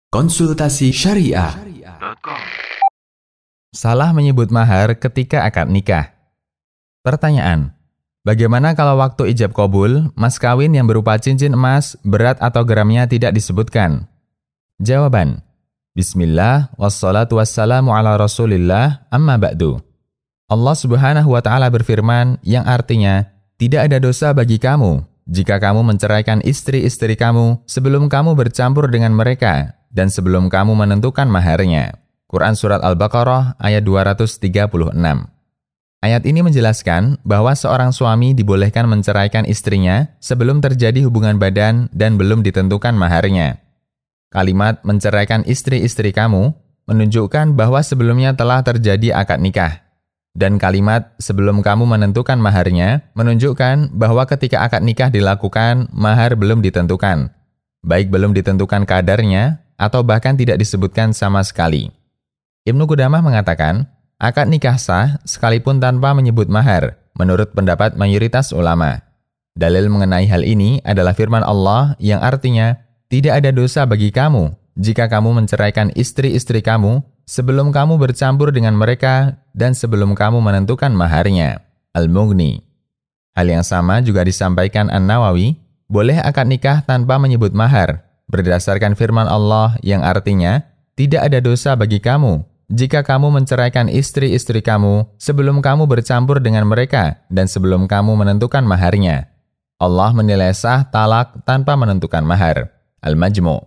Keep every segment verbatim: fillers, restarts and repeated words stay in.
Konsultasi Syariah. Salah menyebut mahar ketika akad nikah. Pertanyaan: bagaimana kalau waktu ijab qabul, mas kawin yang berupa cincin emas, berat atau gramnya tidak disebutkan? Jawaban: Bismillah, wassalatu wassalamu ala rasulillah, amma ba'du. Allah subhanahu wa ta'ala berfirman yang artinya, tidak ada dosa bagi kamu jika kamu menceraikan istri-istri kamu sebelum kamu bercampur dengan mereka dan sebelum kamu menentukan maharnya. Quran Surat Al-Baqarah ayat dua ratus tiga puluh enam. Ayat ini menjelaskan bahwa seorang suami dibolehkan menceraikan istrinya sebelum terjadi hubungan badan dan belum ditentukan maharnya. Kalimat menceraikan istri-istri kamu menunjukkan bahwa sebelumnya telah terjadi akad nikah. Dan kalimat sebelum kamu menentukan maharnya menunjukkan bahwa ketika akad nikah dilakukan, mahar belum ditentukan. Baik belum ditentukan kadarnya atau bahkan tidak disebutkan sama sekali. Ibnu Qudamah mengatakan, akad nikah sah sekalipun tanpa menyebut mahar, menurut pendapat mayoritas ulama. Dalil mengenai hal ini adalah firman Allah yang artinya, tidak ada dosa bagi kamu jika kamu menceraikan istri-istri kamu sebelum kamu bercampur dengan mereka dan sebelum kamu menentukan maharnya. Al-Mughni. Hal yang sama juga disampaikan An-Nawawi, boleh akad nikah tanpa menyebut mahar, berdasarkan firman Allah yang artinya, tidak ada dosa bagi kamu jika kamu menceraikan istri-istri kamu sebelum kamu bercampur dengan mereka dan sebelum kamu menentukan maharnya. Allah menilai sah talak tanpa menentukan mahar. Al-Majmu'.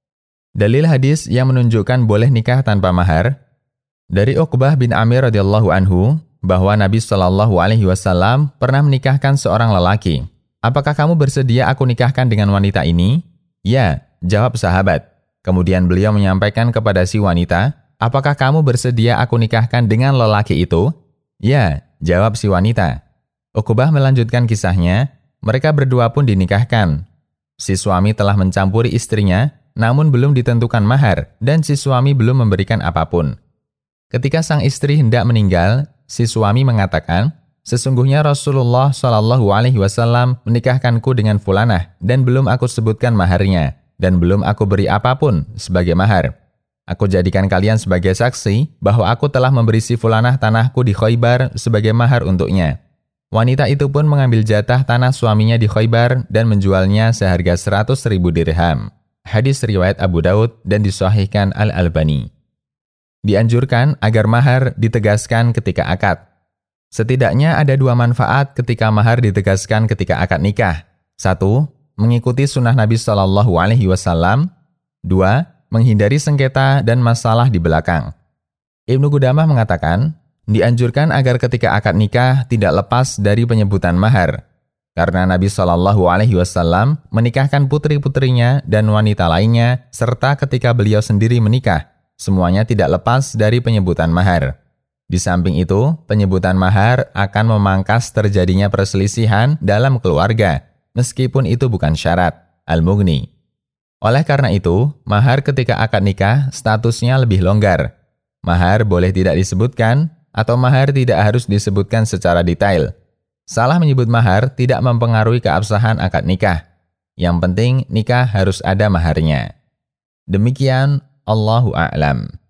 Dalil hadis yang menunjukkan boleh nikah tanpa mahar dari Uqbah bin Amir radhiyallahu anhu bahwa Nabi shallallahu alaihi wasallam pernah menikahkan seorang lelaki. Apakah kamu bersedia aku nikahkan dengan wanita ini? Ya, jawab sahabat. Kemudian beliau menyampaikan kepada si wanita, apakah kamu bersedia aku nikahkan dengan lelaki itu? Ya, jawab si wanita. Uqbah melanjutkan kisahnya, mereka berdua pun dinikahkan. Si suami telah mencampuri istrinya, namun belum ditentukan mahar, dan si suami belum memberikan apapun. Ketika sang istri hendak meninggal, si suami mengatakan, sesungguhnya Rasulullah shallallahu alaihi wasallam menikahkanku dengan fulanah, dan belum aku sebutkan maharnya, dan belum aku beri apapun sebagai mahar. Aku jadikan kalian sebagai saksi bahwa aku telah memberi si fulanah tanahku di Khaybar sebagai mahar untuknya. Wanita itu pun mengambil jatah tanah suaminya di Khaybar dan menjualnya seharga seratus ribu dirham. Hadis riwayat Abu Daud dan disahihkan Al-Albani. Dianjurkan agar mahar ditegaskan ketika akad. Setidaknya ada dua manfaat ketika mahar ditegaskan ketika akad nikah. Satu, mengikuti sunnah Nabi shallallahu alaihi wasallam. Dua, menghindari sengketa dan masalah di belakang. Ibnu Qudamah mengatakan, dianjurkan agar ketika akad nikah tidak lepas dari penyebutan mahar. Karena Nabi shallallahu alaihi wasallam menikahkan putri-putrinya dan wanita lainnya, serta ketika beliau sendiri menikah, semuanya tidak lepas dari penyebutan mahar. Di samping itu, penyebutan mahar akan memangkas terjadinya perselisihan dalam keluarga, meskipun itu bukan syarat. Al-Mughni. Oleh karena itu, mahar ketika akad nikah statusnya lebih longgar. Mahar boleh tidak disebutkan, atau mahar tidak harus disebutkan secara detail. Salah menyebut mahar tidak mempengaruhi keabsahan akad nikah. Yang penting nikah harus ada maharnya. Demikian, Allahu a'lam.